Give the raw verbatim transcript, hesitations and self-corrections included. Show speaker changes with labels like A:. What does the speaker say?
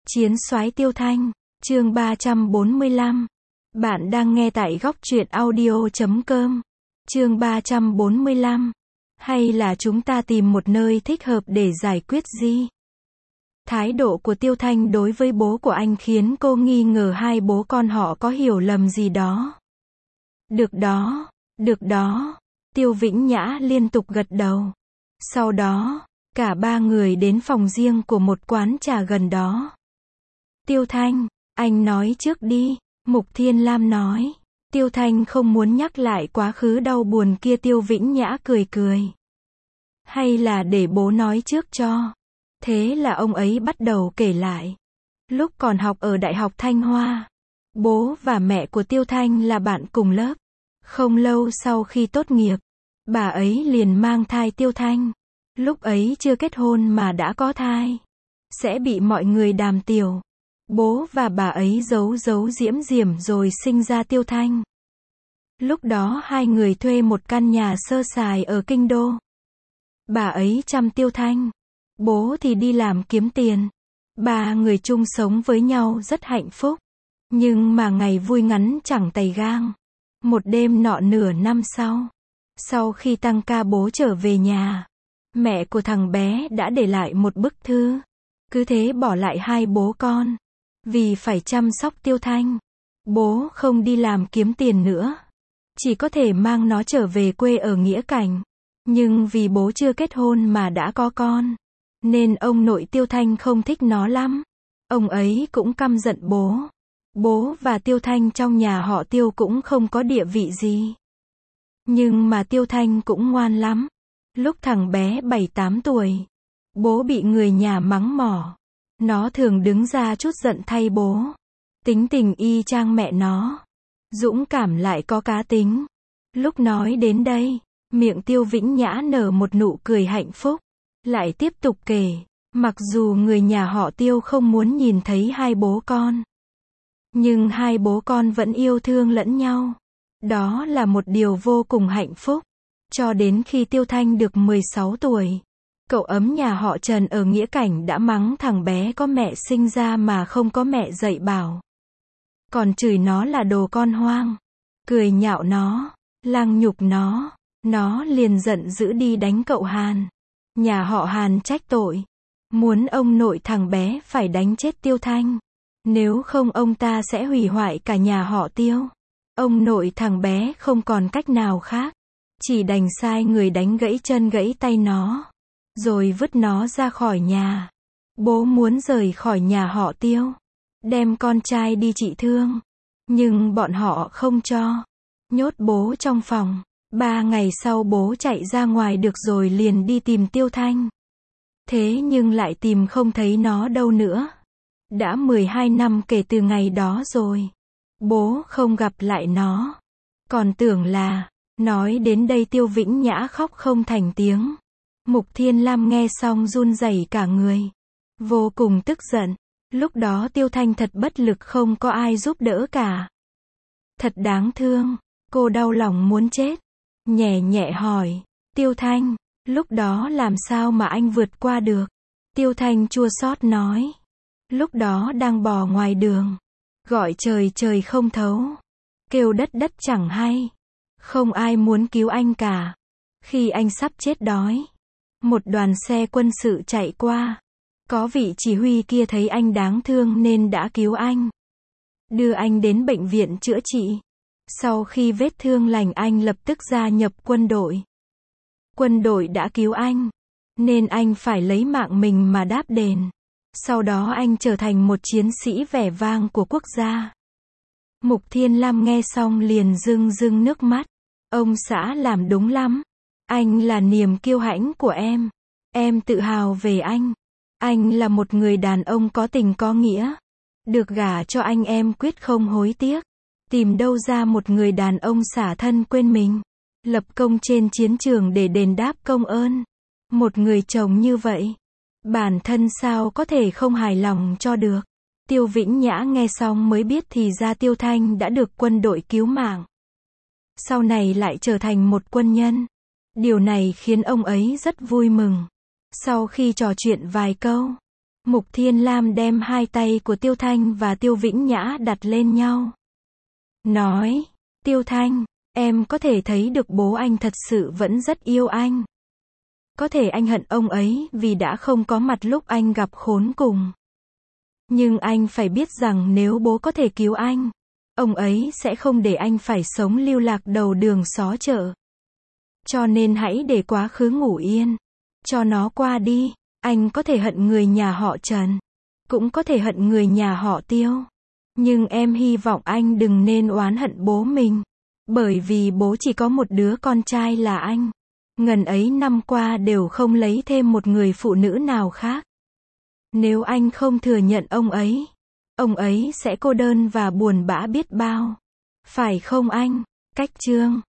A: Chiến soái Tiêu Thanh, chương ba trăm bốn mươi lăm. Bạn đang nghe tại góc truyện audio chấm com. Chương ba trăm bốn mươi lăm. Hay là chúng ta tìm một nơi thích hợp để giải quyết gì? Thái độ của Tiêu Thanh đối với bố của anh khiến cô nghi ngờ hai bố con họ có hiểu lầm gì đó. Được đó, được đó. Tiêu Vĩnh Nhã liên tục gật đầu. Sau đó, cả ba người đến phòng riêng của một quán trà gần đó. Tiêu Thanh, anh nói trước đi, Mục Thiên Lam nói. Tiêu Thanh không muốn nhắc lại quá khứ đau buồn kia. Tiêu Vĩnh Nhã cười cười. Hay là để bố nói trước cho. Thế là ông ấy bắt đầu kể lại. Lúc còn học ở Đại học Thanh Hoa, bố và mẹ của Tiêu Thanh là bạn cùng lớp. Không lâu sau khi tốt nghiệp, bà ấy liền mang thai Tiêu Thanh. Lúc ấy chưa kết hôn mà đã có thai, sẽ bị mọi người đàm tiểu. Bố và bà ấy giấu giấu diễm diễm rồi sinh ra Tiêu Thanh. Lúc đó hai người thuê một căn nhà sơ sài ở Kinh Đô. Bà ấy chăm Tiêu Thanh, bố thì đi làm kiếm tiền. Ba người chung sống với nhau rất hạnh phúc. Nhưng mà ngày vui ngắn chẳng tày gang. Một đêm nọ nửa năm sau, sau khi tăng ca bố trở về nhà, mẹ của thằng bé đã để lại một bức thư. Cứ thế bỏ lại hai bố con. Vì phải chăm sóc Tiêu Thanh, bố không đi làm kiếm tiền nữa. Chỉ có thể mang nó trở về quê ở Nghĩa Cảnh. Nhưng vì bố chưa kết hôn mà đã có con, nên ông nội Tiêu Thanh không thích nó lắm. Ông ấy cũng căm giận bố. Bố và Tiêu Thanh trong nhà họ Tiêu cũng không có địa vị gì. Nhưng mà Tiêu Thanh cũng ngoan lắm. Lúc thằng bé bảy tám tuổi, bố bị người nhà mắng mỏ. Nó thường đứng ra trút giận thay bố. Tính tình y chang mẹ nó. Dũng cảm lại có cá tính. Lúc nói đến đây, miệng Tiêu Vĩnh Nhã nở một nụ cười hạnh phúc. Lại tiếp tục kể. Mặc dù người nhà họ Tiêu không muốn nhìn thấy hai bố con, nhưng hai bố con vẫn yêu thương lẫn nhau. Đó là một điều vô cùng hạnh phúc. Cho đến khi Tiêu Thanh được mười sáu tuổi, cậu ấm nhà họ Trần ở Nghĩa Cảnh đã mắng thằng bé có mẹ sinh ra mà không có mẹ dạy bảo. Còn chửi nó là đồ con hoang. Cười nhạo nó, lăng nhục nó. Nó liền giận dữ đi đánh cậu Hàn. Nhà họ Hàn trách tội, muốn ông nội thằng bé phải đánh chết Tiêu Thanh. Nếu không ông ta sẽ hủy hoại cả nhà họ Tiêu. Ông nội thằng bé không còn cách nào khác, chỉ đành sai người đánh gãy chân gãy tay nó, rồi vứt nó ra khỏi nhà. Bố muốn rời khỏi nhà họ Tiêu, đem con trai đi trị thương, nhưng bọn họ không cho. Nhốt bố trong phòng. Ba ngày sau bố chạy ra ngoài được rồi liền đi tìm Tiêu Thanh. Thế nhưng lại tìm không thấy nó đâu nữa. Đã mười hai năm kể từ ngày đó rồi. Bố không gặp lại nó. Còn tưởng là... Nói đến đây Tiêu Vĩnh Nhã khóc không thành tiếng. Mục Thiên Lam nghe xong run rẩy cả người. Vô cùng tức giận. Lúc đó Tiêu Thanh thật bất lực, không có ai giúp đỡ cả. Thật đáng thương. Cô đau lòng muốn chết. Nhẹ nhẹ hỏi. Tiêu Thanh, lúc đó làm sao mà anh vượt qua được? Tiêu Thanh chua xót nói. Lúc đó đang bò ngoài đường. Gọi trời trời không thấu. Kêu đất đất chẳng hay. Không ai muốn cứu anh cả. Khi anh sắp chết đói, một đoàn xe quân sự chạy qua. Có vị chỉ huy kia thấy anh đáng thương nên đã cứu anh. Đưa anh đến bệnh viện chữa trị. Sau khi vết thương lành anh lập tức gia nhập quân đội. Quân đội đã cứu anh, nên anh phải lấy mạng mình mà đáp đền. Sau đó anh trở thành một chiến sĩ vẻ vang của quốc gia. Mục Thiên Lam nghe xong liền rưng rưng nước mắt. Ông xã làm đúng lắm. Anh là niềm kiêu hãnh của em. Em tự hào về anh. Anh là một người đàn ông có tình có nghĩa. Được gả cho anh em quyết không hối tiếc. Tìm đâu ra một người đàn ông xả thân quên mình, lập công trên chiến trường để đền đáp công ơn. Một người chồng như vậy, bản thân sao có thể không hài lòng cho được. Tiêu Vĩnh Nhã nghe xong mới biết thì ra Tiêu Thanh đã được quân đội cứu mạng. Sau này lại trở thành một quân nhân. Điều này khiến ông ấy rất vui mừng. Sau khi trò chuyện vài câu, Mục Thiên Lam đem hai tay của Tiêu Thanh và Tiêu Vĩnh Nhã đặt lên nhau. Nói, Tiêu Thanh, em có thể thấy được bố anh thật sự vẫn rất yêu anh. Có thể anh hận ông ấy vì đã không có mặt lúc anh gặp khốn cùng. Nhưng anh phải biết rằng nếu bố có thể cứu anh, ông ấy sẽ không để anh phải sống lưu lạc đầu đường xó chợ. Cho nên hãy để quá khứ ngủ yên. Cho nó qua đi. Anh có thể hận người nhà họ Trần. Cũng có thể hận người nhà họ Tiêu. Nhưng em hy vọng anh đừng nên oán hận bố mình. Bởi vì bố chỉ có một đứa con trai là anh. Ngần ấy năm qua đều không lấy thêm một người phụ nữ nào khác. Nếu anh không thừa nhận ông ấy, ông ấy sẽ cô đơn và buồn bã biết bao. Phải không anh? Cách chương